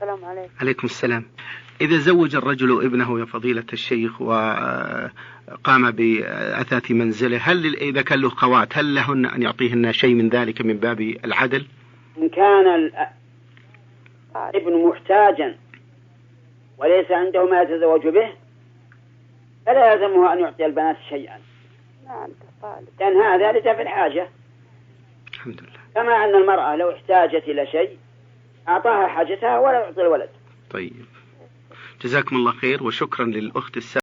السلام عليكم. عليكم السلام. إذا زوج الرجل ابنه يا فضيلة الشيخ وقام بأثاث منزله، هل إذا كان له خوات هل لهن أن يعطيهن شيء من ذلك من باب العدل؟ إن كان الابن محتاجا وليس عنده ما يتزوج به فلا يلزمه أن يعطي البنات شيئا، لأن هذا لدفع الحاجة. الحمد لله. كما أن المرأة لو احتاجت إلى شيء أعطاها حاجتها ولا يعطي الولد. طيب، جزاكم الله خير وشكرا للأخت السابقة.